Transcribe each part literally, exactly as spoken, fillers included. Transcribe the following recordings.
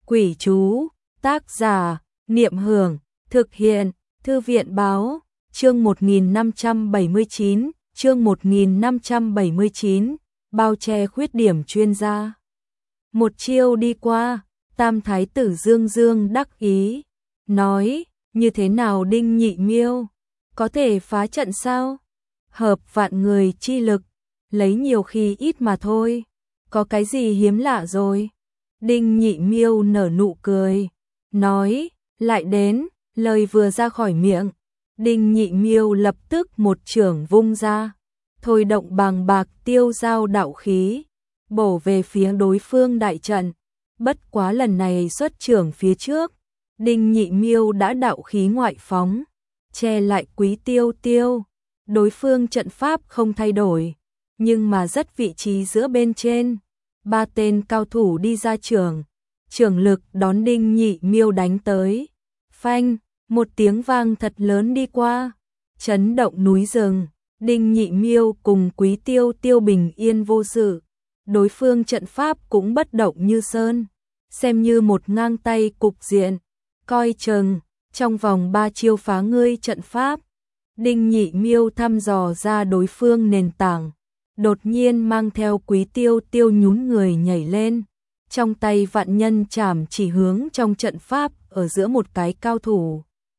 Quỷ chú, tác giả, Niệm Hưởng, thực hiện, Thư viện báo, chương một nghìn năm trăm bảy mươi chín, chương một nghìn năm trăm bảy mươi chín, bao che khuyết điểm chuyên gia. Một chiêu đi qua, Tam Thái tử Dương Dương đắc ý, nói, như thế nào Đinh Nhị Miêu, có thể phá trận sao? Hợp vạn người chi lực, lấy nhiều khi ít mà thôi, có cái gì hiếm lạ rồi? Đinh Nhị Miêu nở nụ cười, nói, lại đến, lời vừa ra khỏi miệng, Đinh Nhị Miêu lập tức một chưởng vung ra, thôi động bàng bạc tiêu giao đạo khí, bổ về phía đối phương đại trận. Bất quá lần này xuất chưởng phía trước, Đinh Nhị Miêu đã đạo khí ngoại phóng, che lại Quý Tiêu Tiêu. Đối phương trận pháp không thay đổi, nhưng mà rất vị trí giữa bên trên. Ba tên cao thủ đi ra trường, trường lực đón Đinh Nhị Miêu đánh tới. Phanh, một tiếng vang thật lớn đi qua, chấn động núi rừng. Đinh Nhị Miêu cùng Quý Tiêu Tiêu bình yên vô sự, đối phương trận pháp cũng bất động như sơn, xem như một ngang tay cục diện. Coi chừng, trong vòng ba chiêu phá ngươi trận pháp. Đinh Nhị Miêu thăm dò ra đối phương nền tảng, đột nhiên mang theo Quý Tiêu Tiêu nhún người nhảy lên, trong tay vạn nhân chảm chỉ hướng trong trận pháp ở giữa một cái cao thủ.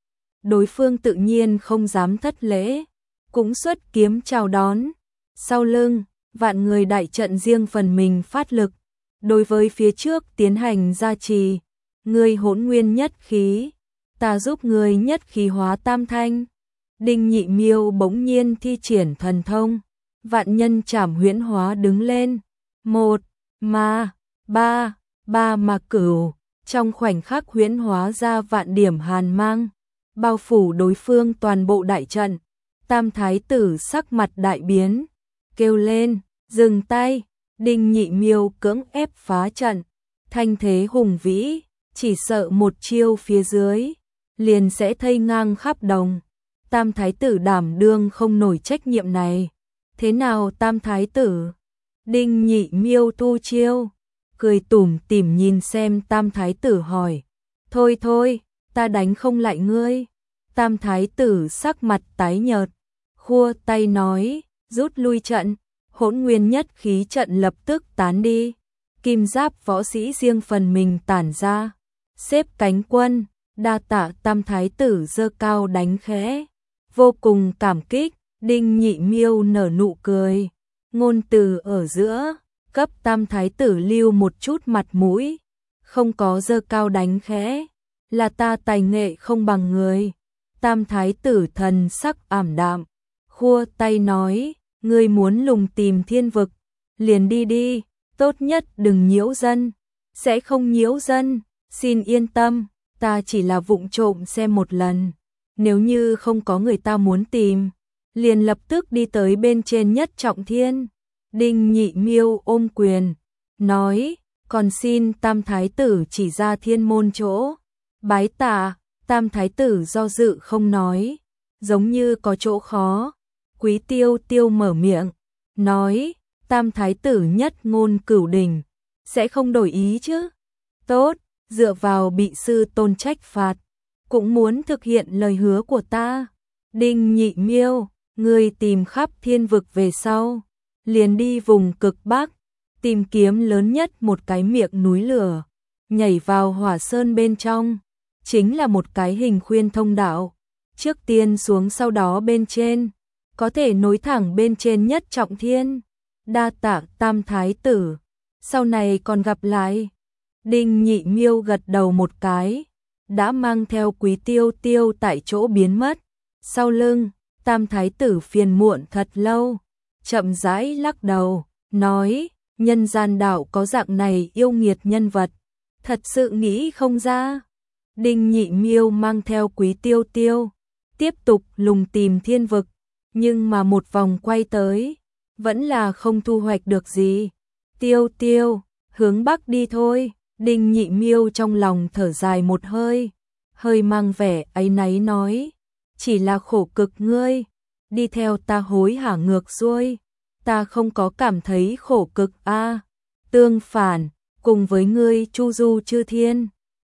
Đối phương tự nhiên không dám thất lễ, cũng xuất kiếm chào đón. Sau lưng, vạn người đại trận riêng phần mình phát lực, đối với phía trước tiến hành gia trì. Ngươi hỗn nguyên nhất khí, ta giúp ngươi nhất khí hóa tam thanh. Đinh Nhị Miêu bỗng nhiên thi triển thần thông, vạn nhân chảm huyễn hóa đứng lên. Một, ma, ba, ba mà cửu, trong khoảnh khắc huyễn hóa ra vạn điểm hàn mang, bao phủ đối phương toàn bộ đại trận. Tam Thái tử sắc mặt đại biến, kêu lên, dừng tay. Đinh Nhị Miêu cưỡng ép phá trận, thanh thế hùng vĩ, chỉ sợ một chiêu phía dưới, liền sẽ thây ngang khắp đồng. Tam Thái tử đảm đương không nổi trách nhiệm này. Thế nào Tam Thái tử? Đinh Nhị Miêu tu chiêu, cười tủm tỉm nhìn xem Tam Thái tử hỏi. Thôi thôi, ta đánh không lại ngươi. Tam Thái tử sắc mặt tái nhợt, khua tay nói, rút lui trận. Hỗn nguyên nhất khí trận lập tức tán đi, kim giáp võ sĩ riêng phần mình tản ra, xếp cánh quân. Đa tạ Tam Thái tử giơ cao đánh khẽ, vô cùng cảm kích. Đinh Nhị Miêu nở nụ cười, ngôn từ ở giữa, cấp Tam Thái tử lưu một chút mặt mũi, không có giơ cao đánh khẽ, là ta tài nghệ không bằng người. Tam Thái tử thần sắc ảm đạm, khua tay nói, ngươi muốn lùng tìm thiên vực, liền đi đi, tốt nhất đừng nhiễu dân. Sẽ không nhiễu dân, xin yên tâm, ta chỉ là vụng trộm xem một lần. Nếu như không có người ta muốn tìm, liền lập tức đi tới bên trên nhất trọng thiên. Đinh Nhị Miêu ôm quyền, nói, còn xin Tam Thái tử chỉ ra thiên môn chỗ. Bái tạ. Tam Thái tử do dự không nói, giống như có chỗ khó. Quý Tiêu Tiêu mở miệng, nói, Tam Thái tử nhất ngôn cửu đỉnh, sẽ không đổi ý chứ? Tốt, dựa vào bị sư tôn trách phạt, cũng muốn thực hiện lời hứa của ta. Đinh Nhị Miêu, ngươi tìm khắp thiên vực về sau, liền đi vùng cực Bắc, tìm kiếm lớn nhất một cái miệng núi lửa, nhảy vào hỏa sơn bên trong, chính là một cái hình khuyên thông đạo, trước tiên xuống sau đó bên trên, có thể nối thẳng bên trên nhất trọng thiên. Đa tạ Tam Thái tử, sau này còn gặp lại. Đinh Nhị Miêu gật đầu một cái, đã mang theo Quý Tiêu Tiêu tại chỗ biến mất. Sau lưng, Tam Thái tử phiền muộn thật lâu, chậm rãi lắc đầu, nói, nhân gian đạo có dạng này yêu nghiệt nhân vật, thật sự nghĩ không ra. Đinh Nhị Miêu mang theo Quý Tiêu Tiêu, tiếp tục lùng tìm thiên vực, nhưng mà một vòng quay tới, vẫn là không thu hoạch được gì. Tiêu Tiêu, hướng Bắc đi thôi. Đinh Nhị Miêu trong lòng thở dài một hơi, hơi mang vẻ áy náy nói, chỉ là khổ cực ngươi, đi theo ta hối hả ngược xuôi, ta không có cảm thấy khổ cực a. Tương phản, cùng với ngươi chu du chư thiên,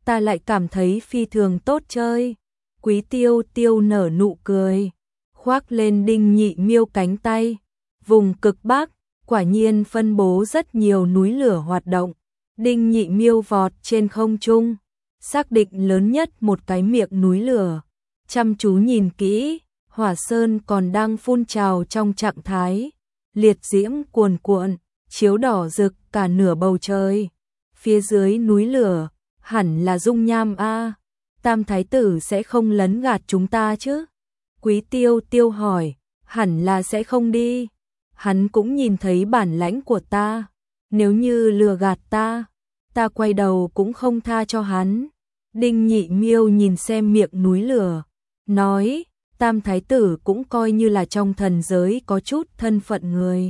ta lại cảm thấy phi thường tốt chơi. Quý Tiêu Tiêu nở nụ cười, khoác lên Đinh Nhị Miêu cánh tay. Vùng cực Bắc, quả nhiên phân bố rất nhiều núi lửa hoạt động. Đinh Nhị Miêu vọt trên không trung, xác định lớn nhất một cái miệng núi lửa. Chăm chú nhìn kỹ, hỏa sơn còn đang phun trào trong trạng thái liệt diễm cuồn cuộn, chiếu đỏ rực cả nửa bầu trời. Phía dưới núi lửa, hẳn là dung nham a. Tam thái tử sẽ không lấn gạt chúng ta chứ? Quý Tiêu Tiêu hỏi. Hẳn là sẽ không đi. Hắn cũng nhìn thấy bản lãnh của ta. Nếu như lừa gạt ta, ta quay đầu cũng không tha cho hắn. Đinh Nhị Miêu nhìn xem miệng núi lửa, nói, Tam thái tử cũng coi như là trong thần giới có chút thân phận người.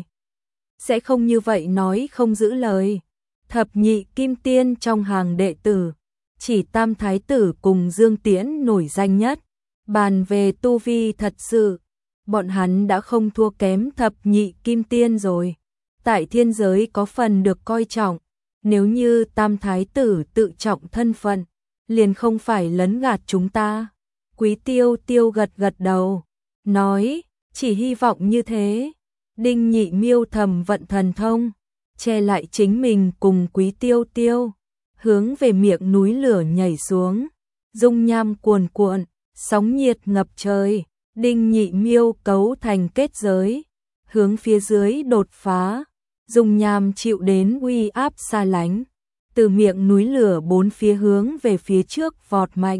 Sẽ không như vậy nói không giữ lời. Thập nhị kim tiên trong hàng đệ tử, chỉ Tam thái tử cùng Dương Tiễn nổi danh nhất. Bàn về tu vi thật sự, bọn hắn đã không thua kém thập nhị kim tiên rồi. Tại thiên giới có phần được coi trọng, nếu như Tam thái tử tự trọng thân phận, liền không phải lấn gạt chúng ta. Quý Tiêu Tiêu gật gật đầu, nói, chỉ hy vọng như thế. Đinh Nhị Miêu thầm vận thần thông, che lại chính mình cùng Quý Tiêu Tiêu, hướng về miệng núi lửa nhảy xuống. Dung nham cuồn cuộn, sóng nhiệt ngập trời. Đinh Nhị Miêu cấu thành kết giới, hướng phía dưới đột phá. Dung nham chịu đến uy áp xa lánh, từ miệng núi lửa bốn phía hướng về phía trước vọt mạnh,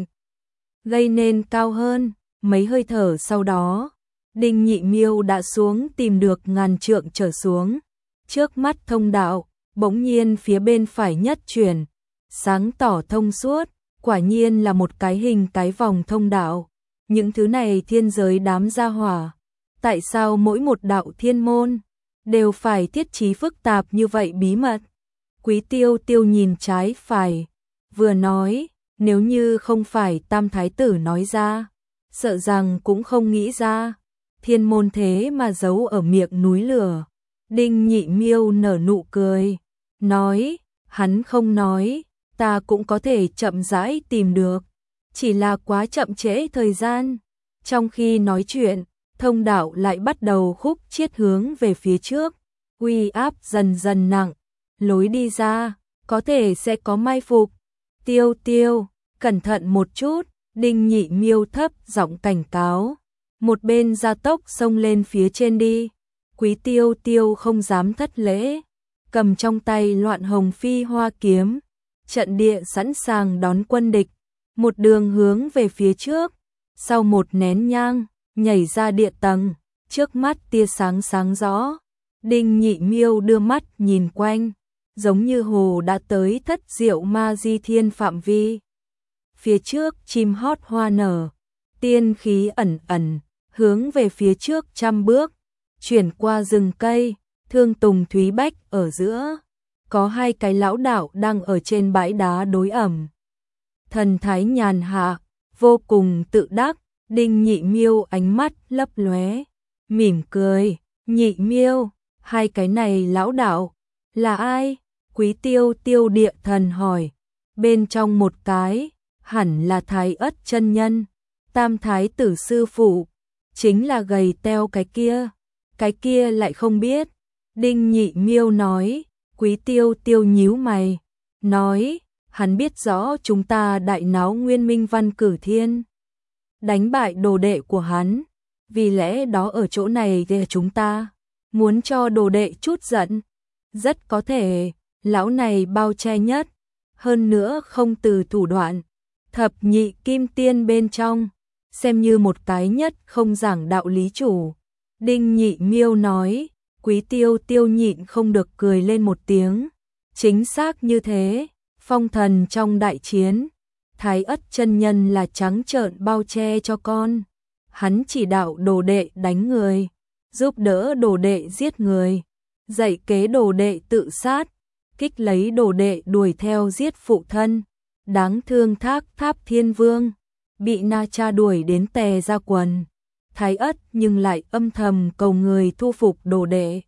gây nên cao hơn. Mấy hơi thở sau đó, Đinh Nhị Miêu đã xuống tìm được ngàn trượng trở xuống. Trước mắt thông đạo, bỗng nhiên phía bên phải nhất chuyển, sáng tỏ thông suốt, quả nhiên là một cái hình cái vòng thông đạo. Những thứ này thiên giới đám gia hỏa, tại sao mỗi một đạo thiên môn đều phải thiết trí phức tạp như vậy bí mật? Quý Tiêu Tiêu nhìn trái phải, vừa nói, nếu như không phải Tam thái tử nói ra, sợ rằng cũng không nghĩ ra. Thiên môn thế mà giấu ở miệng núi lửa. Đinh Nhị Miêu nở nụ cười, nói, hắn không nói, ta cũng có thể chậm rãi tìm được, chỉ là quá chậm trễ thời gian. Trong khi nói chuyện, thông đạo lại bắt đầu khúc chiết hướng về phía trước, uy áp dần dần nặng, lối đi ra, có thể sẽ có mai phục. Tiêu Tiêu, cẩn thận một chút, Đinh Nhị Miêu thấp giọng cảnh cáo, một bên gia tốc xông lên phía trên đi. Quý Tiêu Tiêu không dám thất lễ, cầm trong tay Loạn Hồng Phi Hoa kiếm, trận địa sẵn sàng đón quân địch, một đường hướng về phía trước. Sau một nén nhang, nhảy ra địa tầng, trước mắt tia sáng sáng rõ. Đinh Nhị Miêu đưa mắt nhìn quanh, giống như hồ đã tới thất diệu ma di thiên phạm vi. Phía trước chim hót hoa nở, tiên khí ẩn ẩn, hướng về phía trước trăm bước, chuyển qua rừng cây, Thương Tùng Thúy Bách ở giữa. Có hai cái lão đạo đang ở trên bãi đá đối ẩm. Thần thái nhàn hạ, vô cùng tự đắc. Đinh Nhị Miêu ánh mắt lấp lóe, mỉm cười, Nhị Miêu, hai cái này lão đạo là ai? Quý Tiêu Tiêu địa thần hỏi. Bên trong một cái, hẳn là Thái Ất chân nhân, Tam thái tử sư phụ, chính là gầy teo cái kia. Cái kia lại không biết. Đinh Nhị Miêu nói. Quý Tiêu Tiêu nhíu mày, nói, hắn biết rõ chúng ta đại náo Nguyên Minh Văn Cử Thiên, đánh bại đồ đệ của hắn, vì lẽ đó ở chỗ này để chúng ta muốn cho đồ đệ chút giận. Rất có thể, lão này bao che nhất, hơn nữa không từ thủ đoạn. Thập nhị kim tiên bên trong, xem như một cái nhất không giảng đạo lý chủ. Đinh Nhị Miêu nói. Quý Tiêu Tiêu nhịn không được cười lên một tiếng. Chính xác như thế, phong thần trong đại chiến, Thái Ất chân nhân là trắng trợn bao che cho con. Hắn chỉ đạo đồ đệ đánh người, giúp đỡ đồ đệ giết người, dạy kế đồ đệ tự sát, kích lấy đồ đệ đuổi theo giết phụ thân. Đáng thương Thác Tháp Thiên Vương, bị Na Cha đuổi đến tè ra quần. Thái Ất nhưng lại âm thầm cầu người thu phục đồ đệ.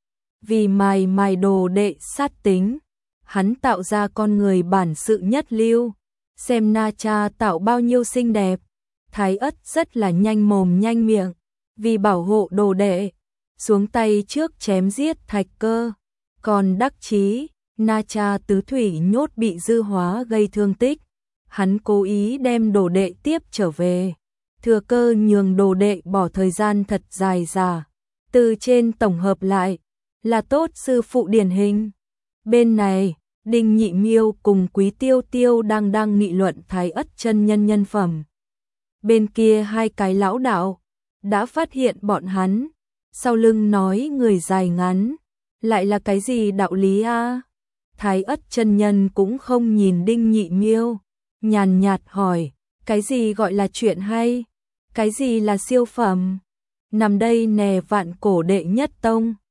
Vì mài mài đồ đệ sát tính, hắn tạo ra con người bản sự nhất lưu, xem Na Cha tạo bao nhiêu xinh đẹp. Thái Ất rất là nhanh mồm nhanh miệng, vì bảo hộ đồ đệ, xuống tay trước chém giết Thạch Cơ. Còn đắc chí, Na Cha tứ thủy nhốt bị dư hóa gây thương tích, hắn cố ý đem đồ đệ tiếp trở về, thừa cơ nhường đồ đệ bỏ thời gian thật dài dà. Từ trên tổng hợp lại, là tốt sư phụ điển hình. Bên này, Đinh Nhị Miêu cùng Quý Tiêu Tiêu đang đang nghị luận Thái Ất chân nhân nhân phẩm. Bên kia hai cái lão đạo đã phát hiện bọn hắn, sau lưng nói người dài ngắn, lại là cái gì đạo lý a? Thái Ất chân nhân cũng không nhìn Đinh Nhị Miêu, nhàn nhạt hỏi, cái gì gọi là chuyện hay? Cái gì là siêu phẩm? Nằm đây nè vạn cổ đệ nhất tông.